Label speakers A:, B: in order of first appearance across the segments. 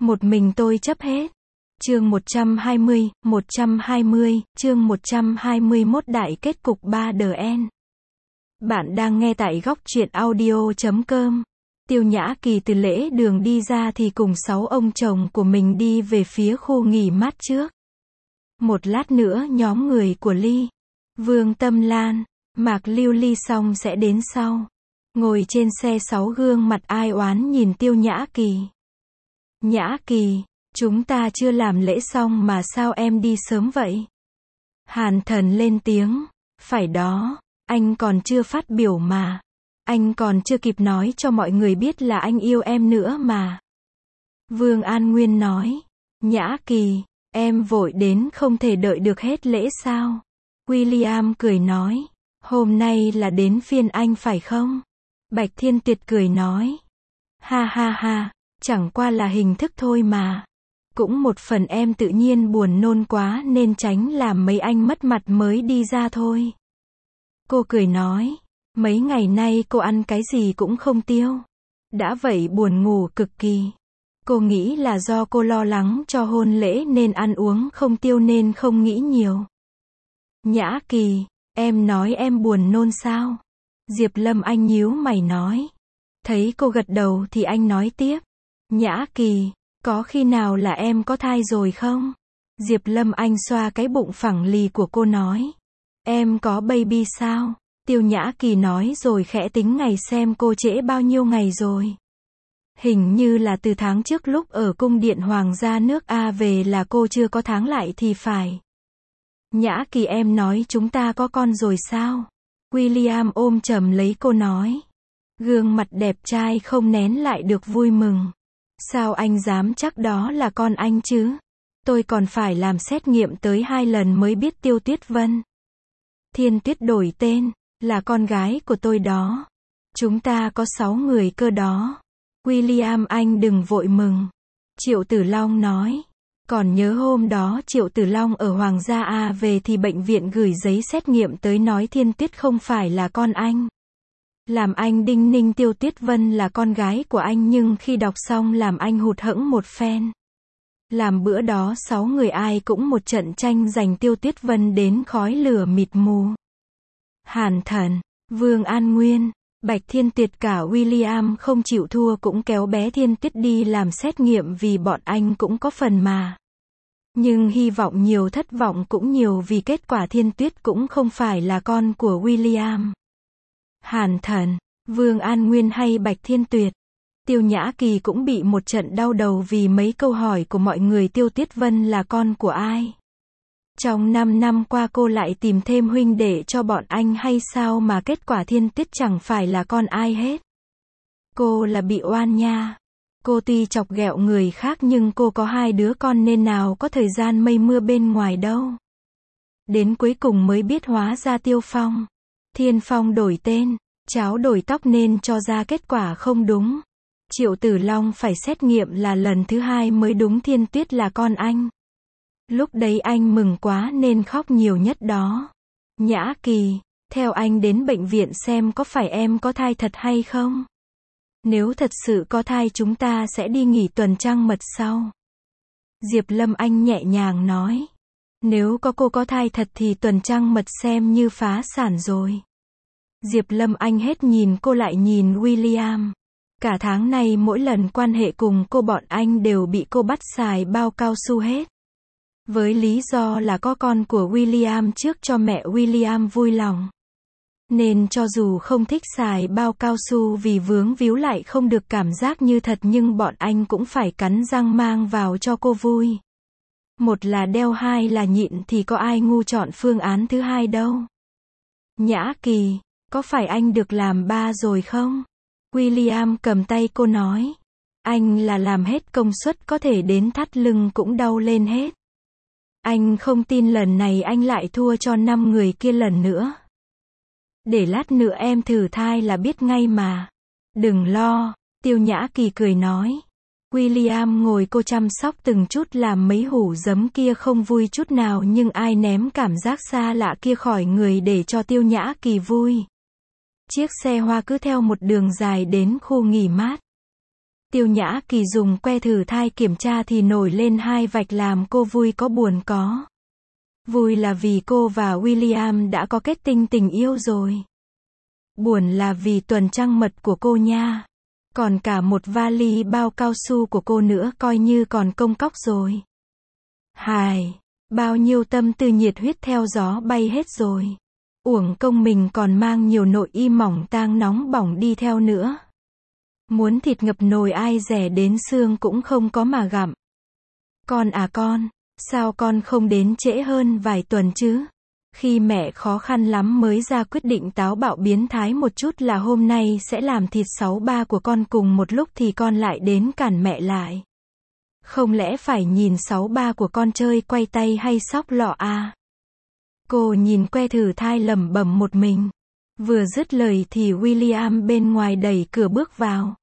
A: Một mình tôi chấp hết. Chương 120, chương 121 đại kết cục 3DN. Bạn đang nghe tại góc truyện audio.com. Tiêu Nhã Kỳ từ lễ đường đi ra thì cùng 6 ông chồng của mình đi về phía khu nghỉ mát trước. Một lát nữa nhóm người của Ly, Vương Tâm Lan, Mạc Lưu Ly xong sẽ đến sau. Ngồi trên xe 6 gương mặt ai oán nhìn Tiêu Nhã Kỳ. Nhã Kỳ, chúng ta chưa làm lễ xong mà sao em đi sớm vậy? Hàn Thần lên tiếng, phải đó, anh còn chưa phát biểu mà. Anh còn chưa kịp nói cho mọi người biết là anh yêu em nữa mà. Vương An Nguyên nói, Nhã Kỳ, em vội đến không thể đợi được hết lễ sao? William cười nói, hôm nay là đến phiên anh phải không? Bạch Thiên Tuyệt cười nói, ha ha ha, chẳng qua là hình thức thôi mà. Cũng một phần em tự nhiên buồn nôn quá nên tránh làm mấy anh mất mặt mới đi ra thôi. Cô cười nói, mấy ngày nay cô ăn cái gì cũng không tiêu. Đã vậy buồn ngủ cực kỳ. Cô nghĩ là do cô lo lắng cho hôn lễ nên ăn uống không tiêu nên không nghĩ nhiều. Nhã Kỳ, em nói em buồn nôn sao? Diệp Lâm Anh nhíu mày nói. Thấy cô gật đầu thì anh nói tiếp. Nhã Kỳ, có khi nào là em có thai rồi không? Diệp Lâm Anh xoa cái bụng phẳng lì của cô nói. Em có baby sao? Tiêu Nhã Kỳ nói rồi khẽ tính ngày xem cô trễ bao nhiêu ngày rồi. Hình như là từ tháng trước lúc ở cung điện Hoàng gia nước A về là cô chưa có tháng lại thì phải. Nhã Kỳ em nói chúng ta có con rồi sao? William ôm chầm lấy cô nói. Gương mặt đẹp trai không nén lại được vui mừng. Sao anh dám chắc đó là con anh chứ? Tôi còn phải làm xét nghiệm tới 2 lần mới biết Tiêu Tuyết Vân. Thiên Tuyết đổi tên, là con gái của tôi đó. Chúng ta có 6 người cơ đó. William anh đừng vội mừng. Triệu Tử Long nói. Còn nhớ hôm đó Triệu Tử Long ở Hoàng gia A về thì bệnh viện gửi giấy xét nghiệm tới nói Thiên Tuyết không phải là con anh. Làm anh đinh ninh Tiêu Tuyết Vân là con gái của anh nhưng khi đọc xong làm anh hụt hẫng một phen. Làm bữa đó 6 người ai cũng một trận tranh giành Tiêu Tuyết Vân đến khói lửa mịt mù. Hàn Thần, Vương An Nguyên, Bạch Thiên Tuyệt cả William không chịu thua cũng kéo bé Thiên Tuyết đi làm xét nghiệm vì bọn anh cũng có phần mà. Nhưng hy vọng nhiều thất vọng cũng nhiều vì kết quả Thiên Tuyết cũng không phải là con của William. Hàn Thần, Vương An Nguyên hay Bạch Thiên Tuyệt. Tiêu Nhã Kỳ cũng bị một trận đau đầu vì mấy câu hỏi của mọi người Tiêu Tuyết Vân là con của ai. Trong 5 năm qua cô lại tìm thêm huynh đệ cho bọn anh hay sao mà kết quả Thiên Tuyết chẳng phải là con ai hết. Cô là bị oan nha. Cô tuy chọc ghẹo người khác nhưng cô có 2 đứa con nên nào có thời gian mây mưa bên ngoài đâu. Đến cuối cùng mới biết hóa ra Tiêu Phong. Thiên Phong đổi tên, cháu đổi tóc nên cho ra kết quả không đúng. Triệu Tử Long phải xét nghiệm là lần thứ 2 mới đúng Thiên Tuyết là con anh. Lúc đấy anh mừng quá nên khóc nhiều nhất đó. Nhã Kỳ, theo anh đến bệnh viện xem có phải em có thai thật hay không? Nếu thật sự có thai chúng ta sẽ đi nghỉ tuần trăng mật sau. Diệp Lâm Anh nhẹ nhàng nói. Nếu cô có thai thật thì tuần trăng mật xem như phá sản rồi. Diệp Lâm Anh hết nhìn cô lại nhìn William. Cả tháng này mỗi lần quan hệ cùng cô bọn anh đều bị cô bắt xài bao cao su hết. Với lý do là có con của William trước cho mẹ William vui lòng. Nên cho dù không thích xài bao cao su vì vướng víu lại không được cảm giác như thật nhưng bọn anh cũng phải cắn răng mang vào cho cô vui. Một là đeo 2 là nhịn thì có ai ngu chọn phương án thứ 2 đâu. Nhã Kỳ, có phải anh được làm ba rồi không? William cầm tay cô nói. Anh là làm hết công suất có thể đến thắt lưng cũng đau lên hết. Anh không tin lần này anh lại thua cho 5 người kia lần nữa. Để lát nữa em thử thai là biết ngay mà. Đừng lo, Tiêu Nhã Kỳ cười nói. William ngồi cô chăm sóc từng chút làm mấy hủ giấm kia không vui chút nào nhưng ai ném cảm giác xa lạ kia khỏi người để cho Tiêu Nhã Kỳ vui. Chiếc xe hoa cứ theo một đường dài đến khu nghỉ mát. Tiêu Nhã Kỳ dùng que thử thai kiểm tra thì nổi lên hai vạch làm cô vui có buồn có. Vui là vì cô và William đã có kết tinh tình yêu rồi. Buồn là vì tuần trăng mật của cô nha. Còn cả một vali bao cao su của cô nữa coi như còn công cóc rồi. Hài, bao nhiêu tâm tư nhiệt huyết theo gió bay hết rồi. Uổng công mình còn mang nhiều nội y mỏng tang nóng bỏng đi theo nữa. Muốn thịt ngập nồi ai rẻ đến xương cũng không có mà gặm. Con à con, sao con không đến trễ hơn vài tuần chứ? Khi mẹ khó khăn lắm mới ra quyết định táo bạo biến thái một chút là hôm nay sẽ làm thịt 6-3 của con cùng một lúc thì con lại đến cản mẹ lại. Không lẽ phải nhìn 6-3 của con chơi quay tay hay sóc lọ à? Cô nhìn que thử thai lẩm bẩm một mình. Vừa dứt lời thì William bên ngoài đẩy cửa bước vào.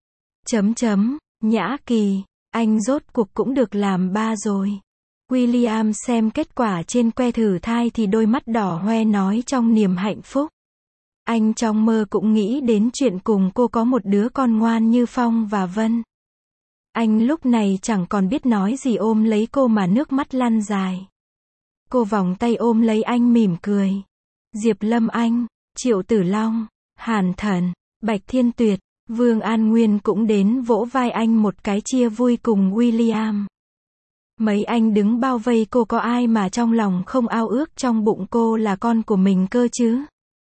A: Nhã Kỳ, anh rốt cuộc cũng được làm ba rồi. William xem kết quả trên que thử thai thì đôi mắt đỏ hoe nói trong niềm hạnh phúc. Anh trong mơ cũng nghĩ đến chuyện cùng cô có một đứa con ngoan như Phong và Vân. Anh lúc này chẳng còn biết nói gì ôm lấy cô mà nước mắt lăn dài. Cô vòng tay ôm lấy anh mỉm cười. Diệp Lâm Anh, Triệu Tử Long, Hàn Thần, Bạch Thiên Tuyệt, Vương An Nguyên cũng đến vỗ vai anh một cái chia vui cùng William. Mấy anh đứng bao vây cô có ai mà trong lòng không ao ước trong bụng cô là con của mình cơ chứ?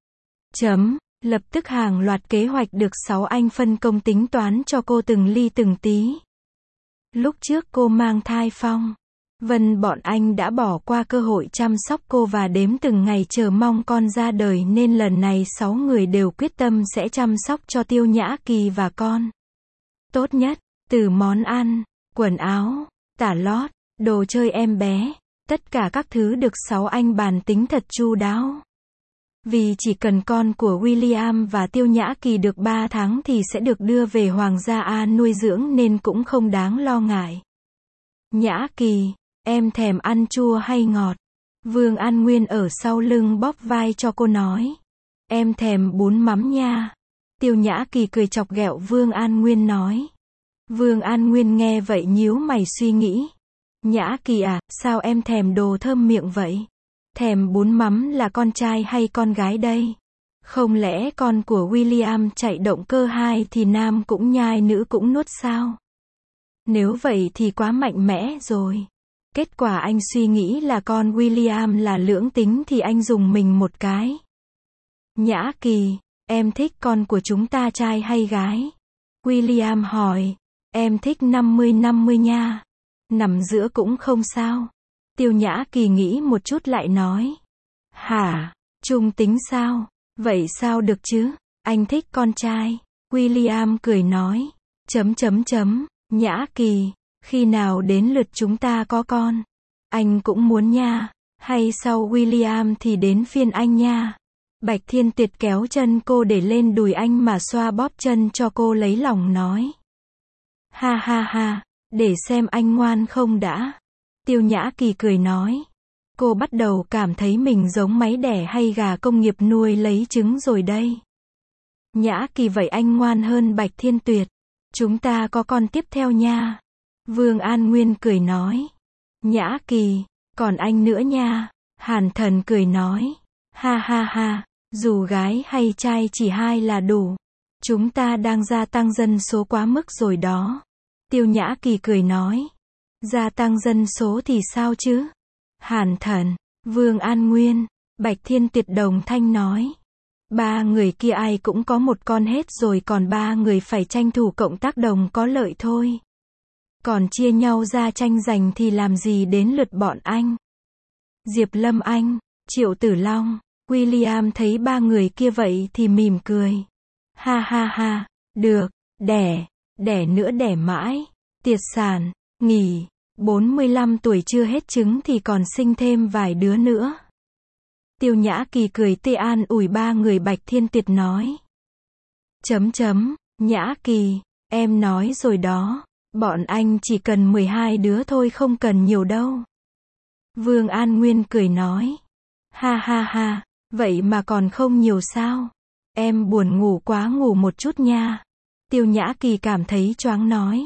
A: Lập tức hàng loạt kế hoạch được 6 anh phân công tính toán cho cô từng ly từng tí. Lúc trước cô mang thai Phong, Vân bọn anh đã bỏ qua cơ hội chăm sóc cô và đếm từng ngày chờ mong con ra đời nên lần này 6 người đều quyết tâm sẽ chăm sóc cho Tiêu Nhã Kỳ và con. Tốt nhất, từ món ăn, quần áo, tả lót, đồ chơi em bé, tất cả các thứ được 6 anh bàn tính thật chu đáo. Vì chỉ cần con của William và Tiêu Nhã Kỳ được 3 tháng thì sẽ được đưa về Hoàng gia A nuôi dưỡng nên cũng không đáng lo ngại. Nhã Kỳ, em thèm ăn chua hay ngọt? Vương An Nguyên ở sau lưng bóp vai cho cô nói. Em thèm bún mắm nha. Tiêu Nhã Kỳ cười chọc ghẹo Vương An Nguyên nói. Vương An Nguyên nghe vậy nhíu mày suy nghĩ. Nhã Kỳ à, sao em thèm đồ thơm miệng vậy? Thèm bún mắm là con trai hay con gái đây? Không lẽ con của William chạy động cơ 2 thì nam cũng nhai nữ cũng nuốt sao? Nếu vậy thì quá mạnh mẽ rồi. Kết quả anh suy nghĩ là con William là lưỡng tính thì anh dùng mình một cái. Nhã Kỳ, em thích con của chúng ta trai hay gái? William hỏi. Em thích 50-50 nha. Nằm giữa cũng không sao. Tiêu Nhã Kỳ nghĩ một chút lại nói. Hả? Trung tính sao? Vậy sao được chứ? Anh thích con trai. William cười nói. Nhã Kỳ, khi nào đến lượt chúng ta có con? Anh cũng muốn nha. Hay sau William thì đến phiên anh nha. Bạch Thiên Tuyệt kéo chân cô để lên đùi anh mà xoa bóp chân cho cô lấy lòng nói. Ha ha ha, để xem anh ngoan không đã. Tiêu Nhã Kỳ cười nói. Cô bắt đầu cảm thấy mình giống máy đẻ hay gà công nghiệp nuôi lấy trứng rồi đây. Nhã Kỳ vậy anh ngoan hơn Bạch Thiên Tuyệt. Chúng ta có con tiếp theo nha. Vương An Nguyên cười nói. Nhã Kỳ, còn anh nữa nha. Hàn Thần cười nói. Ha ha ha, dù gái hay trai chỉ 2 là đủ. Chúng ta đang gia tăng dân số quá mức rồi đó. Tiêu Nhã Kỳ cười nói. Gia tăng dân số thì sao chứ? Hàn Thần, Vương An Nguyên, Bạch Thiên Tuyệt đồng thanh nói. 3 người kia ai cũng có một con hết rồi còn 3 người phải tranh thủ cộng tác đồng có lợi thôi. Còn chia nhau ra tranh giành thì làm gì đến lượt bọn anh? Diệp Lâm Anh, Triệu Tử Long, William thấy 3 người kia vậy thì mỉm cười. Ha ha ha, được, đẻ nữa đẻ mãi, tiệt sản, nghỉ, 45 tuổi chưa hết trứng thì còn sinh thêm vài đứa nữa. Tiêu Nhã Kỳ cười tê an ủi 3 người. Bạch Thiên Tuyệt nói. Nhã Kỳ, em nói rồi đó, bọn anh chỉ cần 12 đứa thôi không cần nhiều đâu. Vương An Nguyên cười nói. Ha ha ha, vậy mà còn không nhiều sao? Em buồn ngủ quá ngủ một chút nha. Tiêu Nhã Kỳ cảm thấy choáng nói.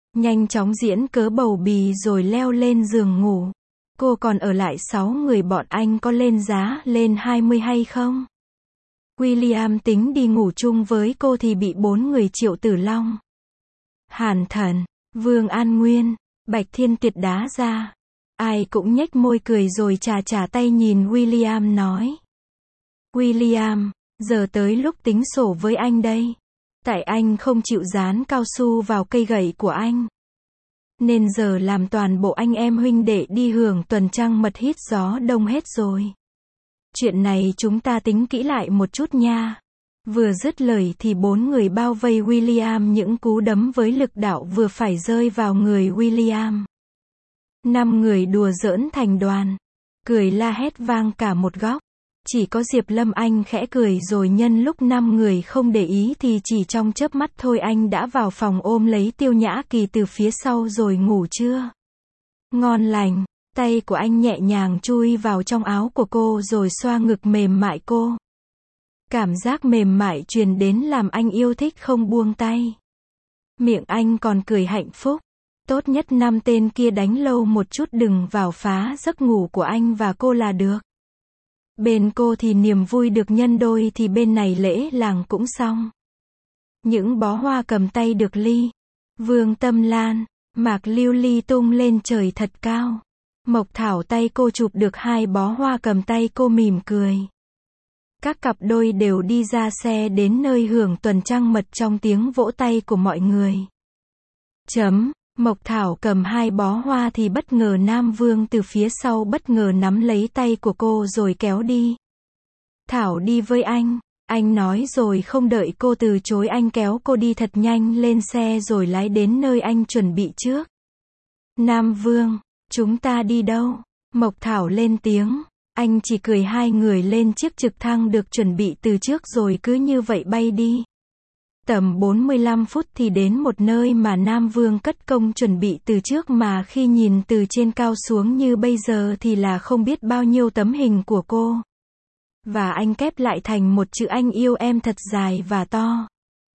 A: nhanh chóng diễn cớ bầu bì rồi leo lên giường ngủ. Cô còn ở lại 6 người bọn anh có lên giá lên 20 hay không? William tính đi ngủ chung với cô thì bị 4 người Triệu Tử Long, Hàn Thần, Vương An Nguyên, Bạch Thiên Tuyệt đá ra. Ai cũng nhếch môi cười rồi chà tay nhìn William nói. William, giờ tới lúc tính sổ với anh đây. Tại anh không chịu dán cao su vào cây gậy của anh. Nên giờ làm toàn bộ anh em huynh đệ đi hưởng tuần trăng mật hít gió đông hết rồi. Chuyện này chúng ta tính kỹ lại một chút nha. Vừa dứt lời thì 4 người bao vây William, những cú đấm với lực đạo vừa phải rơi vào người William. 5 người đùa giỡn thành đoàn, cười la hét vang cả một góc. Chỉ có Diệp Lâm Anh khẽ cười rồi nhân lúc 5 người không để ý thì chỉ trong chớp mắt thôi anh đã vào phòng ôm lấy Tiêu Nhã Kỳ từ phía sau rồi ngủ chưa? Ngon lành, tay của anh nhẹ nhàng chui vào trong áo của cô rồi xoa ngực mềm mại cô. Cảm giác mềm mại truyền đến làm anh yêu thích không buông tay. Miệng anh còn cười hạnh phúc. Tốt nhất 5 tên kia đánh lâu một chút đừng vào phá giấc ngủ của anh và cô là được. Bên cô thì niềm vui được nhân đôi thì bên này lễ làng cũng xong. Những bó hoa cầm tay được ly, Vương Tâm Lan, Mạc Lưu Ly tung lên trời thật cao. Mộc Thảo tay cô chụp được 2 bó hoa cầm tay cô mỉm cười. Các cặp đôi đều đi ra xe đến nơi hưởng tuần trăng mật trong tiếng vỗ tay của mọi người. Mộc Thảo cầm 2 bó hoa thì bất ngờ Nam Vương từ phía sau bất ngờ nắm lấy tay của cô rồi kéo đi. Thảo đi với anh nói rồi không đợi cô từ chối anh kéo cô đi thật nhanh lên xe rồi lái đến nơi anh chuẩn bị trước. Nam Vương, chúng ta đi đâu? Mộc Thảo lên tiếng, anh chỉ cười. 2 người lên chiếc trực thăng được chuẩn bị từ trước rồi cứ như vậy bay đi. Tầm 45 phút thì đến một nơi mà Nam Vương cất công chuẩn bị từ trước mà khi nhìn từ trên cao xuống như bây giờ thì là không biết bao nhiêu tấm hình của cô. Và anh kép lại thành một chữ anh yêu em thật dài và to.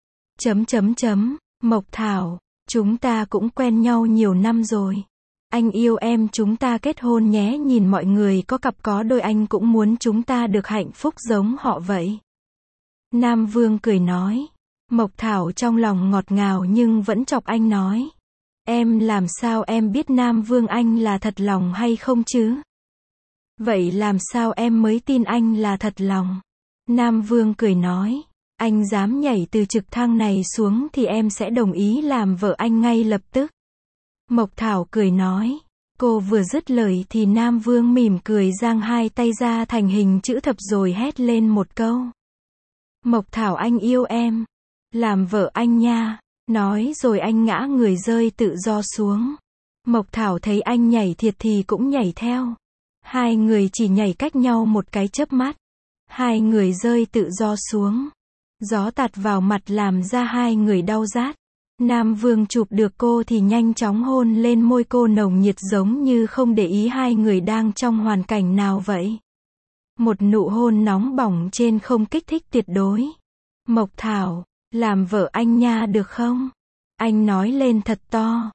A: Mộc Thảo, chúng ta cũng quen nhau nhiều năm rồi. Anh yêu em, chúng ta kết hôn nhé. Nhìn mọi người có cặp có đôi anh cũng muốn chúng ta được hạnh phúc giống họ vậy. Nam Vương cười nói. Mộc Thảo trong lòng ngọt ngào nhưng vẫn chọc anh nói. Em làm sao em biết Nam Vương anh là thật lòng hay không chứ? Vậy làm sao em mới tin anh là thật lòng? Nam Vương cười nói. Anh dám nhảy từ trực thăng này xuống thì em sẽ đồng ý làm vợ anh ngay lập tức. Mộc Thảo cười nói. Cô vừa dứt lời thì Nam Vương mỉm cười giang 2 tay ra thành hình chữ thập rồi hét lên một câu. Mộc Thảo anh yêu em. Làm vợ anh nha. Nói rồi anh ngã người rơi tự do xuống. Mộc Thảo thấy anh nhảy thiệt thì cũng nhảy theo. 2 người chỉ nhảy cách nhau một cái chớp mắt. 2 người rơi tự do xuống. Gió tạt vào mặt làm da 2 người đau rát. Nam Vương chụp được cô thì nhanh chóng hôn lên môi cô nồng nhiệt giống như không để ý 2 người đang trong hoàn cảnh nào vậy. Một nụ hôn nóng bỏng trên không kích thích tuyệt đối. Mộc Thảo, làm vợ anh nha được không? Anh nói lên thật to.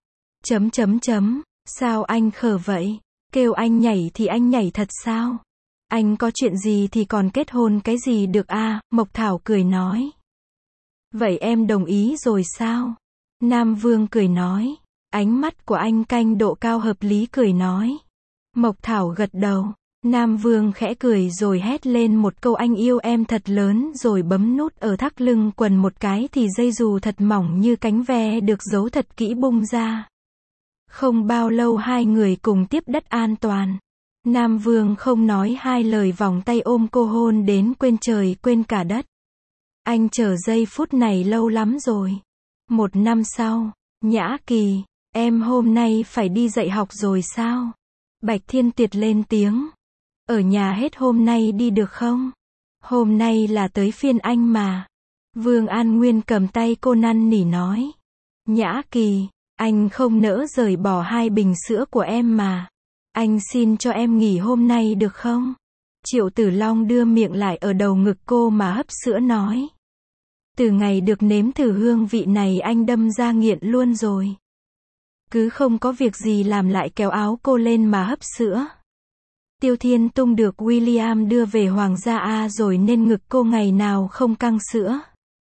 A: Sao anh khờ vậy? Kêu anh nhảy thì anh nhảy thật sao? Anh có chuyện gì thì còn kết hôn cái gì được à? Mộc Thảo cười nói. Vậy em đồng ý rồi sao? Nam Vương cười nói. Ánh mắt của anh canh độ cao hợp lý cười nói. Mộc Thảo gật đầu. Nam Vương khẽ cười rồi hét lên một câu anh yêu em thật lớn rồi bấm nút ở thắt lưng quần một cái thì dây dù thật mỏng như cánh ve được giấu thật kỹ bung ra. Không bao lâu 2 người cùng tiếp đất an toàn. Nam Vương không nói 2 lời vòng tay ôm cô hôn đến quên trời quên cả đất. Anh chờ giây phút này lâu lắm rồi. 1 năm sau, Nhã Kỳ, em hôm nay phải đi dạy học rồi sao? Bạch Thiên Tuyệt lên tiếng. Ở nhà hết hôm nay đi được không? Hôm nay là tới phiên anh mà. Vương An Nguyên cầm tay cô năn nỉ nói. Nhã Kỳ, anh không nỡ rời bỏ 2 bình sữa của em mà. Anh xin cho em nghỉ hôm nay được không? Triệu Tử Long đưa miệng lại ở đầu ngực cô mà hấp sữa nói. Từ ngày được nếm thử hương vị này anh đâm ra nghiện luôn rồi. Cứ không có việc gì làm lại kéo áo cô lên mà hấp sữa. Tiêu Thiên Tung được William đưa về Hoàng gia A rồi nên ngực cô ngày nào không căng sữa.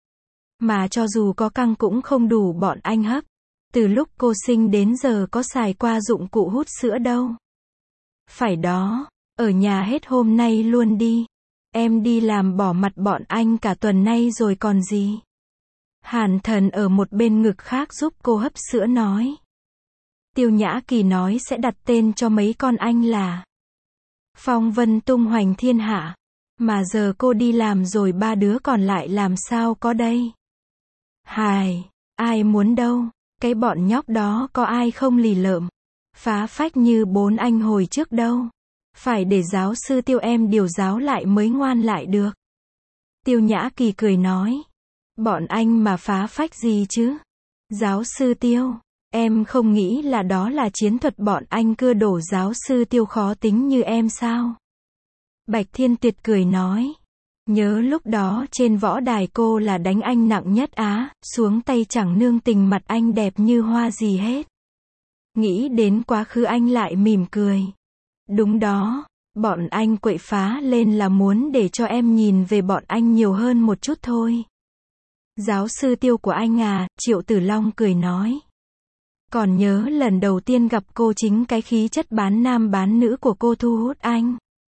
A: Mà cho dù có căng cũng không đủ bọn anh hấp. Từ lúc cô sinh đến giờ có xài qua dụng cụ hút sữa đâu. Phải đó, ở nhà hết hôm nay luôn đi. Em đi làm bỏ mặt bọn anh cả tuần nay rồi còn gì. Hàn Thần ở một bên ngực khác giúp cô hấp sữa nói. Tiêu Nhã Kỳ nói sẽ đặt tên cho mấy con anh là Phong Vân tung hoành thiên hạ. Mà giờ cô đi làm rồi ba đứa còn lại làm sao có đây. Hài, ai muốn đâu. Cái bọn nhóc đó có ai không lì lợm, phá phách như bốn anh hồi trước đâu. Phải để giáo sư Tiêu em điều giáo lại mới ngoan lại được. Tiêu Nhã Kỳ cười nói. Bọn anh mà phá phách gì chứ? Giáo sư Tiêu, em không nghĩ là đó là chiến thuật bọn anh cưa đổ giáo sư Tiêu khó tính như em sao? Bạch Thiên Tuyệt cười nói. Nhớ lúc đó trên võ đài cô là đánh anh nặng nhất á, xuống tay chẳng nương tình mặt anh đẹp như hoa gì hết. Nghĩ đến quá khứ anh lại mỉm cười. Đúng đó, bọn anh quậy phá lên là muốn để cho em nhìn về bọn anh nhiều hơn một chút thôi. Giáo sư Tiêu của anh à, Triệu Tử Long cười nói. Còn nhớ lần đầu tiên gặp cô chính cái khí chất bán nam bán nữ của cô thu hút anh.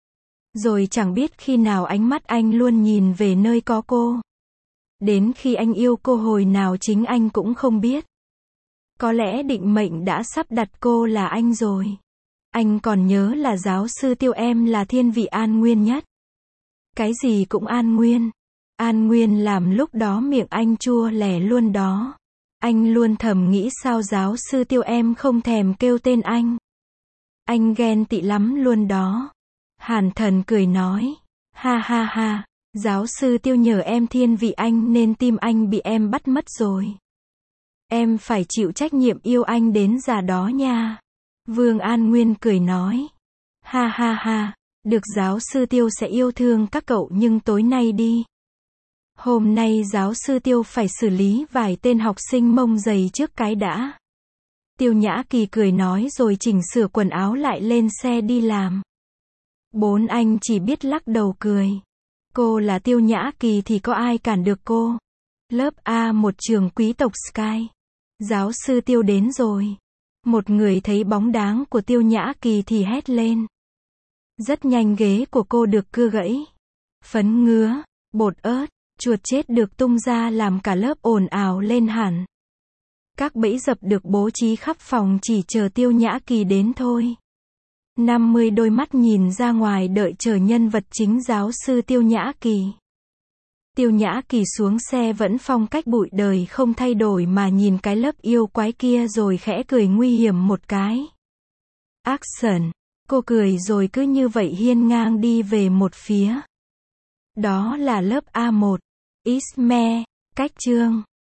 A: Rồi chẳng biết khi nào ánh mắt anh luôn nhìn về nơi có cô. Đến khi anh yêu cô hồi nào chính anh cũng không biết. Có lẽ định mệnh đã sắp đặt cô là anh rồi. Anh còn nhớ là giáo sư Tiêu em là thiên vị an nguyên nhất. Cái gì cũng an nguyên. An nguyên làm lúc đó miệng anh chua lẻ luôn đó. Anh luôn thầm nghĩ sao giáo sư Tiêu em không thèm kêu tên anh. Anh ghen tị lắm luôn đó. Hàn Thần cười nói. Ha ha ha, giáo sư Tiêu nhờ em thiên vị anh nên tim anh bị em bắt mất rồi. Em phải chịu trách nhiệm yêu anh đến già đó nha. Vương An Nguyên cười nói. Ha ha ha, được giáo sư Tiêu sẽ yêu thương các cậu nhưng tối nay đi. Hôm nay giáo sư Tiêu phải xử lý vài tên học sinh mông dày trước cái đã. Tiêu Nhã Kỳ cười nói rồi chỉnh sửa quần áo lại lên xe đi làm. Bốn anh chỉ biết lắc đầu cười. Cô là Tiêu Nhã Kỳ thì có ai cản được cô. Lớp A một trường quý tộc Sky. Giáo sư Tiêu đến rồi. Một người thấy bóng dáng của Tiêu Nhã Kỳ thì hét lên. Rất nhanh ghế của cô được cưa gãy. Phấn ngứa, bột ớt, chuột chết được tung ra làm cả lớp ồn ào lên hẳn. Các bẫy dập được bố trí khắp phòng chỉ chờ Tiêu Nhã Kỳ đến thôi. 50 đôi mắt nhìn ra ngoài đợi chờ nhân vật chính giáo sư Tiêu Nhã Kỳ. Tiêu Nhã Kỳ xuống xe vẫn phong cách bụi đời không thay đổi mà nhìn cái lớp yêu quái kia rồi khẽ cười nguy hiểm một cái. Action! Cô cười rồi cứ như vậy hiên ngang đi về một phía. Đó là lớp A1. Isme, cách chương.